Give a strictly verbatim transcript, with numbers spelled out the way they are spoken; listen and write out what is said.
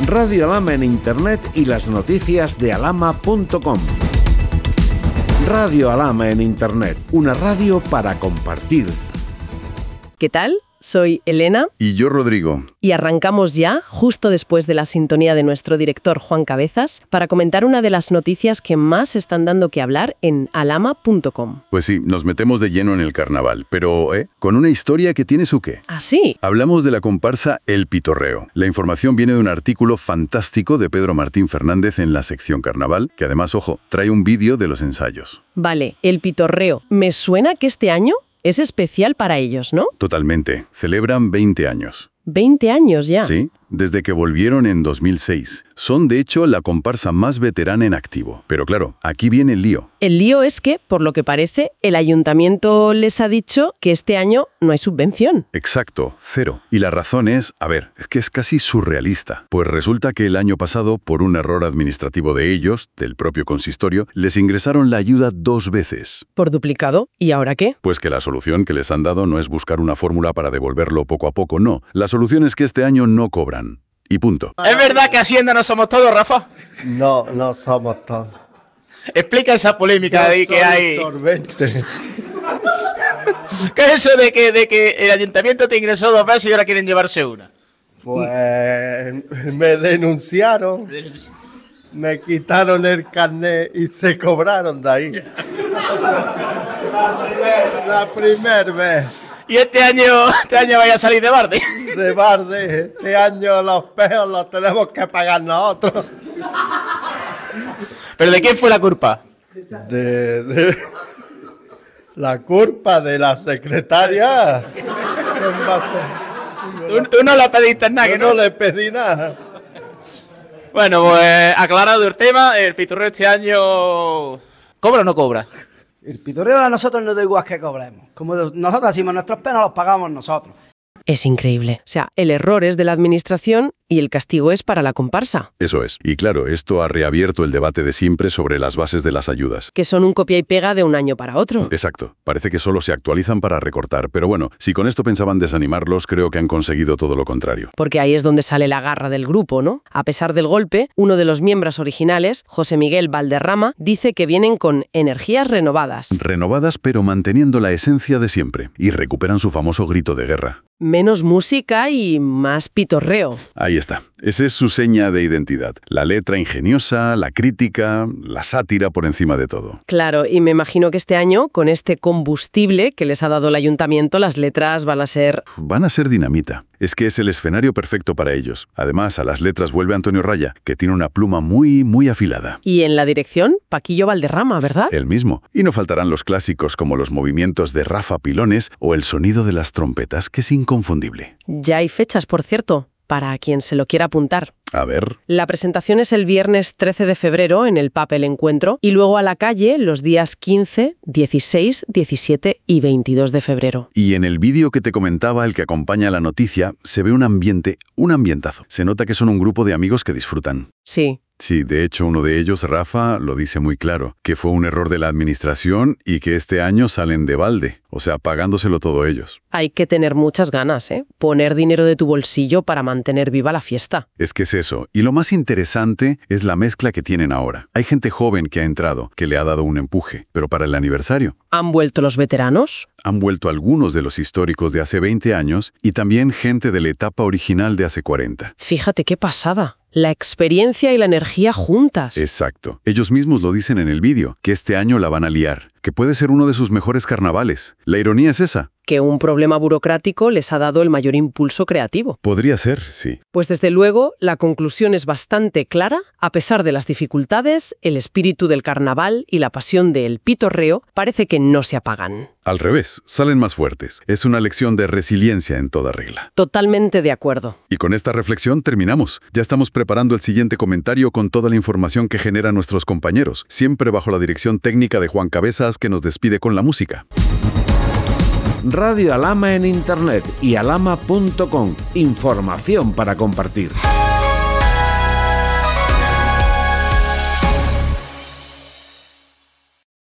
Radio Alhama en Internet y las noticias de alhama punto com. Radio Alhama en Internet, una radio para compartir. ¿Qué tal? Soy Elena. Y yo, Rodrigo. Y arrancamos ya, justo después de la sintonía de nuestro director Juan Cabezas, para comentar una de las noticias que más están dando que hablar en alhama punto com. Pues sí, nos metemos de lleno en el carnaval, pero ¿eh? con una historia que tiene su qué. ¿Ah, sí? Hablamos de la comparsa El Pitorreo. La información viene de un artículo fantástico de Pedro Martín Fernández en la sección Carnaval, que además, ojo, trae un vídeo de los ensayos. Vale, El Pitorreo. Me suena que este año es especial para ellos, ¿no? Totalmente. Celebran veinte años. ¿veinte años ya? Sí, desde que volvieron en dos mil seis. Son, de hecho, la comparsa más veterana en activo. Pero claro, aquí viene el lío. El lío es que, por lo que parece, el ayuntamiento les ha dicho que este año no hay subvención. Exacto, cero. Y la razón es, a ver, es que es casi surrealista. Pues resulta que el año pasado, por un error administrativo de ellos, del propio consistorio, les ingresaron la ayuda dos veces. ¿Por duplicado? ¿Y ahora qué? Pues que la solución que les han dado no es buscar una fórmula para devolverlo poco a poco, no. La solución es que este año no cobran. Y punto. ¿Es verdad que Hacienda no somos todos, Rafa? No, no somos todos. Explica esa polémica Yo de que soy hay. Sorbente. ¿Qué es eso de que, de que el ayuntamiento te ingresó dos veces y ahora quieren llevarse una? Pues me denunciaron, me quitaron el carnet y se cobraron de ahí. La primera primer vez. Y este año, este año vaya a salir de barde. De barde, este año los peos los tenemos que pagar nosotros. ¿Pero de quién fue la culpa? De, de la culpa de la secretaria. ¿Quién va a ser? Tú, tú no le pediste nada, Yo que no no. le pedí nada. Bueno, pues aclarado el tema, el Pitorreo este año. ¿Cobra o no cobra? El pitorreo a nosotros no da igual que cobremos. Como nosotros decimos, nuestros penos los pagamos nosotros. Es increíble. O sea, el error es de la administración y el castigo es para la comparsa. Eso es. Y claro, esto ha reabierto el debate de siempre sobre las bases de las ayudas. Que son un copia y pega de un año para otro. Exacto. Parece que solo se actualizan para recortar. Pero bueno, si con esto pensaban desanimarlos, creo que han conseguido todo lo contrario. Porque ahí es donde sale la garra del grupo, ¿no? A pesar del golpe, uno de los miembros originales, José Miguel Valderrama, dice que vienen con energías renovadas. Renovadas, pero manteniendo la esencia de siempre. Y recuperan su famoso grito de guerra. Menos música y más pitorreo. Ahí está. Esa es su seña de identidad. La letra ingeniosa, la crítica, la sátira por encima de todo. Claro, y me imagino que este año, con este combustible que les ha dado el ayuntamiento, las letras van a ser... Van a ser dinamita. Es que es el escenario perfecto para ellos. Además, a las letras vuelve Antonio Raya, que tiene una pluma muy, muy afilada. Y en la dirección, Paquillo Valderrama, ¿verdad? El mismo. Y no faltarán los clásicos como los movimientos de Rafa Pilones o el sonido de las trompetas, que es inconfundible. Ya hay fechas, por cierto, para quien se lo quiera apuntar. A ver... La presentación es el viernes trece de febrero en el P A P El Encuentro y luego a la calle los días quince, dieciséis, diecisiete y veintidós de febrero. Y en el vídeo que te comentaba, el que acompaña la noticia, se ve un ambiente, un ambientazo. Se nota que son un grupo de amigos que disfrutan. Sí. Sí, de hecho uno de ellos, Rafa, lo dice muy claro, que fue un error de la administración y que este año salen de balde, o sea, pagándoselo todo ellos. Hay que tener muchas ganas, ¿eh? Poner dinero de tu bolsillo para mantener viva la fiesta. Es que es eso, y lo más interesante es la mezcla que tienen ahora. Hay gente joven que ha entrado, que le ha dado un empuje, pero para el aniversario. ¿Han vuelto los veteranos? Han vuelto algunos de los históricos de hace veinte años y también gente de la etapa original de hace cuarenta. Fíjate qué pasada. La experiencia y la energía juntas. Exacto. Ellos mismos lo dicen en el vídeo, que este año la van a liar, que puede ser uno de sus mejores carnavales. La ironía es esa. Que un problema burocrático les ha dado el mayor impulso creativo. Podría ser, sí. Pues desde luego, la conclusión es bastante clara. A pesar de las dificultades, el espíritu del carnaval y la pasión del pitorreo parece que no se apagan. Al revés, salen más fuertes. Es una lección de resiliencia en toda regla. Totalmente de acuerdo. Y con esta reflexión terminamos. Ya estamos preparando el siguiente comentario con toda la información que generan nuestros compañeros, siempre bajo la dirección técnica de Juan Cabezas, que nos despide con la música. Radio Alhama en Internet y alhama punto com. Información para compartir.